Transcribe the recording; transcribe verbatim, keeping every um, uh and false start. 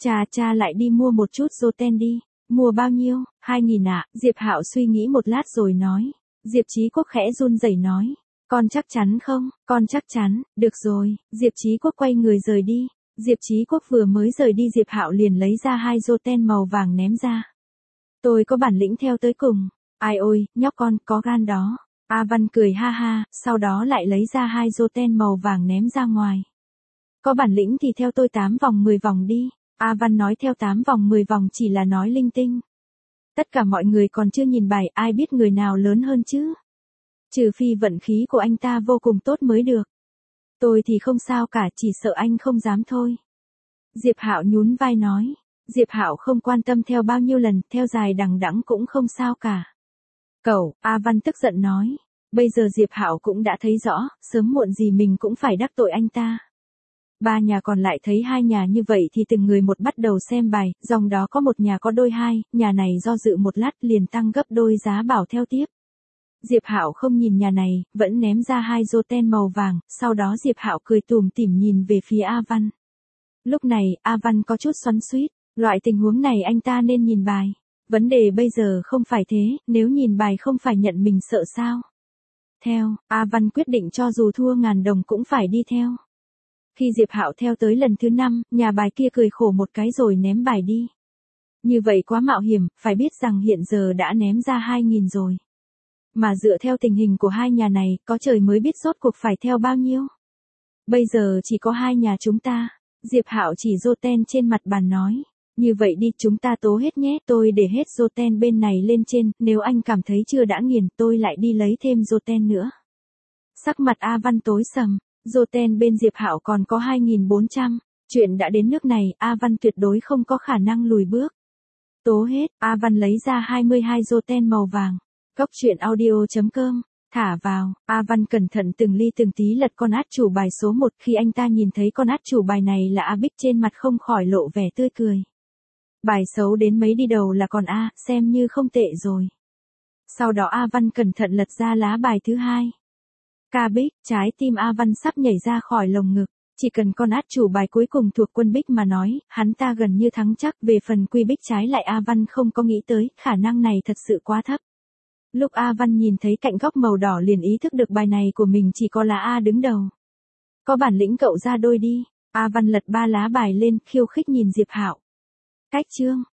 Cha cha lại đi mua một chút Roten đi. Mua bao nhiêu? Hai nghìn ạ. Diệp Hạo suy nghĩ một lát rồi nói. Diệp Chí Quốc khẽ run rẩy nói. Con chắc chắn không? Con chắc chắn. Được rồi. Diệp Chí Quốc quay người rời đi. Diệp Chí Quốc vừa mới rời đi Diệp Hạo liền lấy ra hai Roten màu vàng ném ra. Tôi có bản lĩnh theo tới cùng. Ai ôi, nhóc con, có gan đó. A Văn cười ha ha, sau đó lại lấy ra hai Roten màu vàng ném ra ngoài. Có bản lĩnh thì theo tôi tám vòng mười vòng đi. A Văn nói theo tám vòng mười vòng chỉ là nói linh tinh. Tất cả mọi người còn chưa nhìn bài, ai biết người nào lớn hơn chứ. Trừ phi vận khí của anh ta vô cùng tốt mới được. Tôi thì không sao cả, chỉ sợ anh không dám thôi. Diệp Hạo nhún vai nói. Diệp Hạo không quan tâm theo bao nhiêu lần, theo dài đằng đẵng cũng không sao cả. Cậu, A Văn tức giận nói. Bây giờ Diệp Hạo cũng đã thấy rõ, sớm muộn gì mình cũng phải đắc tội anh ta. Ba nhà còn lại thấy hai nhà như vậy thì từng người một bắt đầu xem bài, dòng đó có một nhà có đôi hai, nhà này do dự một lát liền tăng gấp đôi giá bảo theo tiếp. Diệp Hạo không nhìn nhà này, vẫn ném ra hai Roten màu vàng, sau đó Diệp Hạo cười tủm tỉm nhìn về phía A Văn. Lúc này, A Văn có chút xoắn xuýt, loại tình huống này anh ta nên nhìn bài. Vấn đề bây giờ không phải thế, nếu nhìn bài không phải nhận mình sợ sao. Theo, A Văn quyết định cho dù thua ngàn đồng cũng phải đi theo. Khi Diệp Hạo theo tới lần thứ năm, nhà bài kia cười khổ một cái rồi ném bài đi. Như vậy quá mạo hiểm, phải biết rằng hiện giờ đã ném ra hai nghìn rồi. Mà dựa theo tình hình của hai nhà này, có trời mới biết rốt cuộc phải theo bao nhiêu. Bây giờ chỉ có hai nhà chúng ta. Diệp Hạo chỉ Roten trên mặt bàn nói. Như vậy đi, chúng ta tố hết nhé, tôi để hết Roten bên này lên trên, nếu anh cảm thấy chưa đã nghiền, tôi lại đi lấy thêm Roten nữa. Sắc mặt A Văn tối sầm, Roten bên Diệp Hạo còn có hai nghìn bốn trăm, chuyện đã đến nước này, A Văn tuyệt đối không có khả năng lùi bước. Tố hết, A Văn lấy ra hai mươi hai Roten màu vàng. Cốc truyện audio chấm com, thả vào, A Văn cẩn thận từng ly từng tí lật con át chủ bài số một, khi anh ta nhìn thấy con át chủ bài này là A Bích trên mặt không khỏi lộ vẻ tươi cười. Bài xấu đến mấy đi đầu là còn A, xem như không tệ rồi. Sau đó A Văn cẩn thận lật ra lá bài thứ hai. Ca Bích, trái tim A Văn sắp nhảy ra khỏi lồng ngực. Chỉ cần con át chủ bài cuối cùng thuộc quân Bích mà nói, hắn ta gần như thắng chắc. Về phần Quy Bích trái lại A Văn không có nghĩ tới, khả năng này thật sự quá thấp. Lúc A Văn nhìn thấy cạnh góc màu đỏ liền ý thức được bài này của mình chỉ có lá A đứng đầu. Có bản lĩnh cậu ra đôi đi. A Văn lật ba lá bài lên, khiêu khích nhìn Diệp Hạo. Cách chương.